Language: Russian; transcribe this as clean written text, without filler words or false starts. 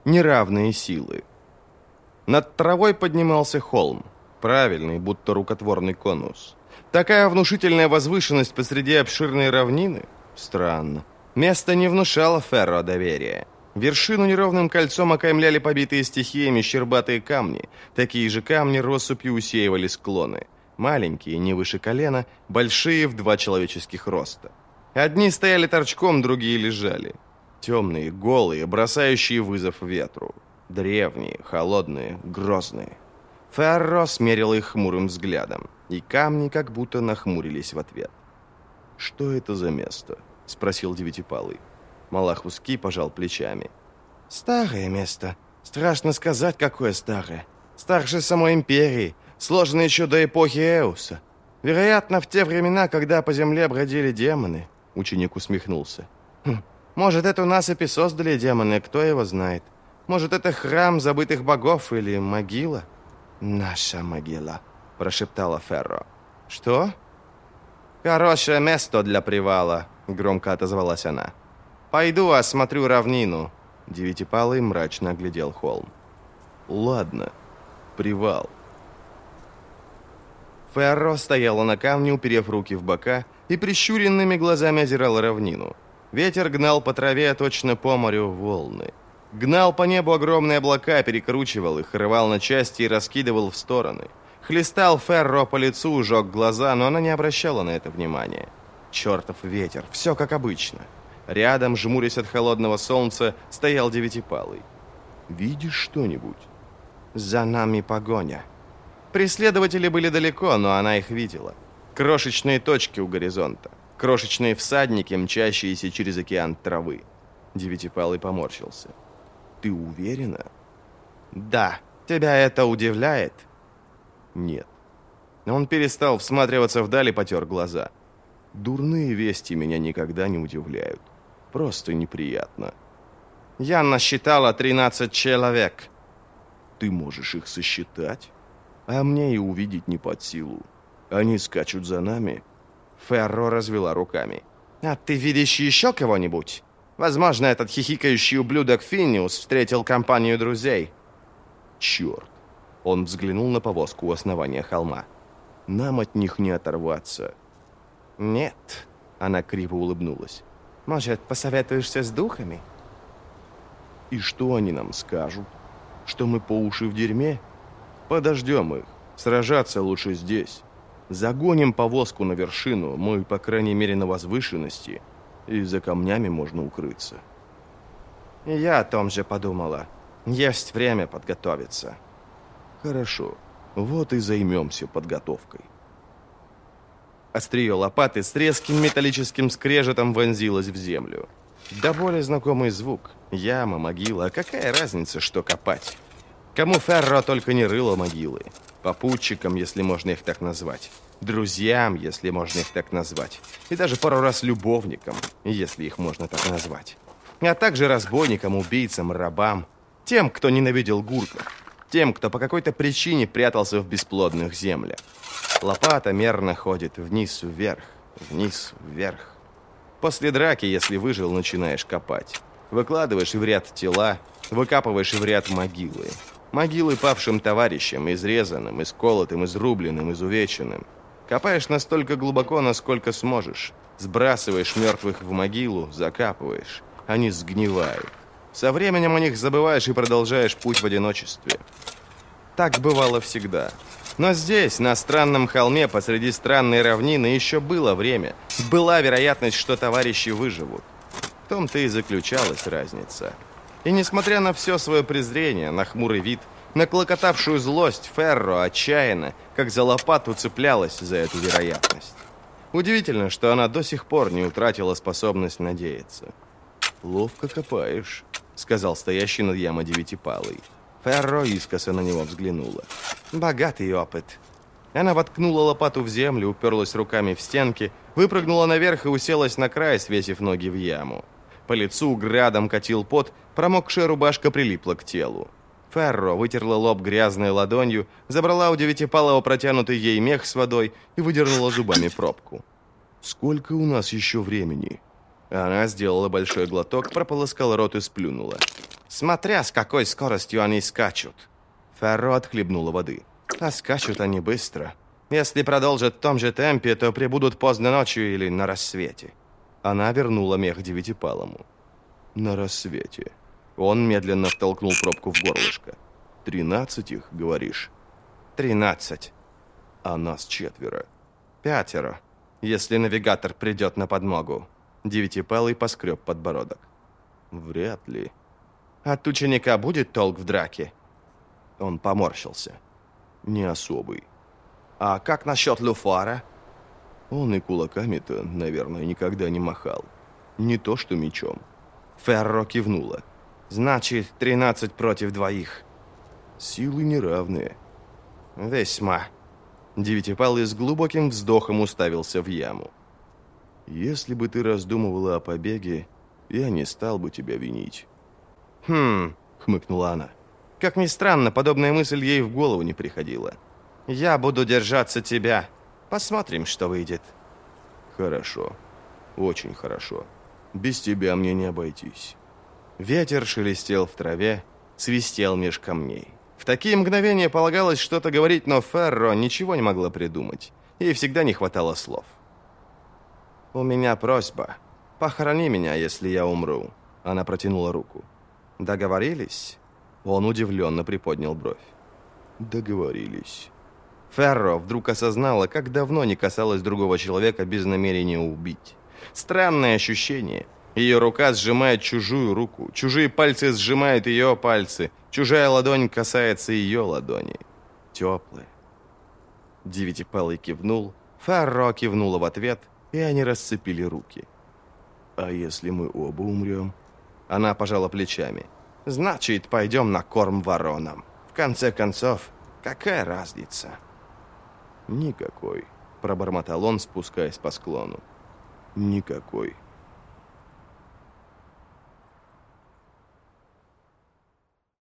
неравные силы. Над травой поднимался холм, правильный, будто рукотворный конус. Такая внушительная возвышенность посреди обширной равнины? Странно. Место не внушало Ферро доверия. Вершину неровным кольцом окаймляли побитые стихиями щербатые камни. Такие же камни россыпью усеивали склоны. Маленькие, не выше колена, большие в 2 человеческих роста. Одни стояли торчком, другие лежали. Темные, голые, бросающие вызов ветру. Древние, холодные, грозные. Ферро смерил их хмурым взглядом, и камни как будто нахмурились в ответ. «Что это за место?» — спросил Девятипалый. Малахуский пожал плечами. «Старое место. Страшно сказать, какое старое. Старше самой империи, сложено еще до эпохи Эуса. Вероятно, в те времена, когда по земле бродили демоны». Ученик усмехнулся. «Может, это у нас и создали демоны, кто его знает. Может, это храм забытых богов или могила?» «Наша могила», — прошептала Ферро. «Что?» «Хорошее место для привала», — громко отозвалась она. «Пойду осмотрю равнину». Девятипалый мрачно оглядел холм. «Ладно, привал». Ферро стояла на камне, уперев руки в бока, и прищуренными глазами озирала равнину. Ветер гнал по траве, точно по морю, волны. Гнал по небу огромные облака, перекручивал их, рвал на части и раскидывал в стороны. Хлестал Ферро по лицу, жег глаза, но она не обращала на это внимания. Чертов ветер, все как обычно. Рядом, жмурясь от холодного солнца, стоял Девятипалый. «Видишь что-нибудь?» «За нами погоня». Преследователи были далеко, но она их видела. Крошечные точки у горизонта. Крошечные всадники, мчащиеся через океан травы. Девятипалый поморщился. «Ты уверена?» «Да. Тебя это удивляет?» «Нет». Он перестал всматриваться вдаль и потер глаза. «Дурные вести меня никогда не удивляют. Просто неприятно». «Я насчитала 13 человек». «Ты можешь их сосчитать? А мне и увидеть не под силу. Они скачут за нами». Ферро развела руками. «А ты видишь еще кого-нибудь? Возможно, этот хихикающий ублюдок Финиус встретил компанию друзей». «Черт!» Он взглянул на повозку у основания холма. «Нам от них не оторваться». «Нет», — она криво улыбнулась. «Может, посоветуешься с духами?» «И что они нам скажут? Что мы по уши в дерьме? Подождем их. Сражаться лучше здесь. Загоним повозку на вершину, мы, по крайней мере, на возвышенности, и за камнями можно укрыться». «Я о том же подумала. Есть время подготовиться». «Хорошо. Вот и займемся подготовкой». Острие лопаты с резким металлическим скрежетом вонзилось в землю. Да более знакомый звук. Яма, могила. Какая разница, что копать? Кому Ферро только не рыло могилы. Попутчикам, если можно их так назвать. Друзьям, если можно их так назвать. И даже пару раз любовникам, если их можно так назвать. А также разбойникам, убийцам, рабам. Тем, кто ненавидел гурков. Тем, кто по какой-то причине прятался в бесплодных землях. Лопата мерно ходит вниз-вверх, вниз-вверх. После драки, если выжил, начинаешь копать. Выкладываешь в ряд тела, выкапываешь в ряд могилы. Могилы павшим товарищам, изрезанным, исколотым, изрубленным, изувеченным. Копаешь настолько глубоко, насколько сможешь. Сбрасываешь мертвых в могилу, закапываешь. Они сгнивают. Со временем о них забываешь и продолжаешь путь в одиночестве. Так бывало всегда. Но здесь, на странном холме, посреди странной равнины, еще было время. Была вероятность, что товарищи выживут. В том-то и заключалась разница. И несмотря на все свое презрение, на хмурый вид, на клокотавшую злость, Ферро отчаянно, как за лопату, цеплялась за эту вероятность. Удивительно, что она до сих пор не утратила способность надеяться. «Ловко копаешь», — сказал стоящий над ямой Девятипалый. Ферро искоса на него взглянула. «Богатый опыт». Она воткнула лопату в землю, уперлась руками в стенки, выпрыгнула наверх и уселась на край, свесив ноги в яму. По лицу градом катил пот, промокшая рубашка прилипла к телу. Ферро вытерла лоб грязной ладонью, забрала у Девятипалого протянутый ей мех с водой и выдернула зубами пробку. «Сколько у нас еще времени?» Она сделала большой глоток, прополоскала рот и сплюнула. Смотря с какой скоростью они скачут. Ферро отхлебнула воды. А скачут они быстро. Если продолжат в том же темпе, то прибудут поздно ночью или на рассвете. Она вернула мех девятипалому. На рассвете. Он медленно втолкнул пробку в горлышко. 13 их, говоришь? 13. А нас 4. 5, если навигатор придет на подмогу. Девятипалый поскреб подбородок. Вряд ли. От ученика будет толк в драке? Он поморщился. Не особый. А как насчет Люфара? Он и кулаками-то, наверное, никогда не махал. Не то что мечом. Ферро кивнула. Значит, 13 против 2. Силы неравные. Весьма. Девятипалый с глубоким вздохом уставился в яму. Если бы ты раздумывала о побеге, я не стал бы тебя винить. Хмыкнула она. Как ни странно, подобная мысль ей в голову не приходила. Я буду держаться тебя. Посмотрим, что выйдет. Хорошо. Очень хорошо. Без тебя мне не обойтись. Ветер шелестел в траве, свистел меж камней. В такие мгновения полагалось что-то говорить, но Ферро ничего не могла придумать. Ей всегда не хватало слов. «У меня просьба. Похорони меня, если я умру». Она протянула руку. «Договорились?» Он удивленно приподнял бровь. «Договорились». Ферро вдруг осознала, как давно не касалась другого человека без намерения убить. Странное ощущение. Ее рука сжимает чужую руку, чужие пальцы сжимают ее пальцы, чужая ладонь касается ее ладони. Теплая. Девятипалый кивнул, Ферро кивнула в ответ, и они расцепили руки. «А если мы оба умрем?» Она пожала плечами. «Значит, пойдем на корм воронам. В конце концов, какая разница?» «Никакой», — пробормотал он, спускаясь по склону. «Никакой».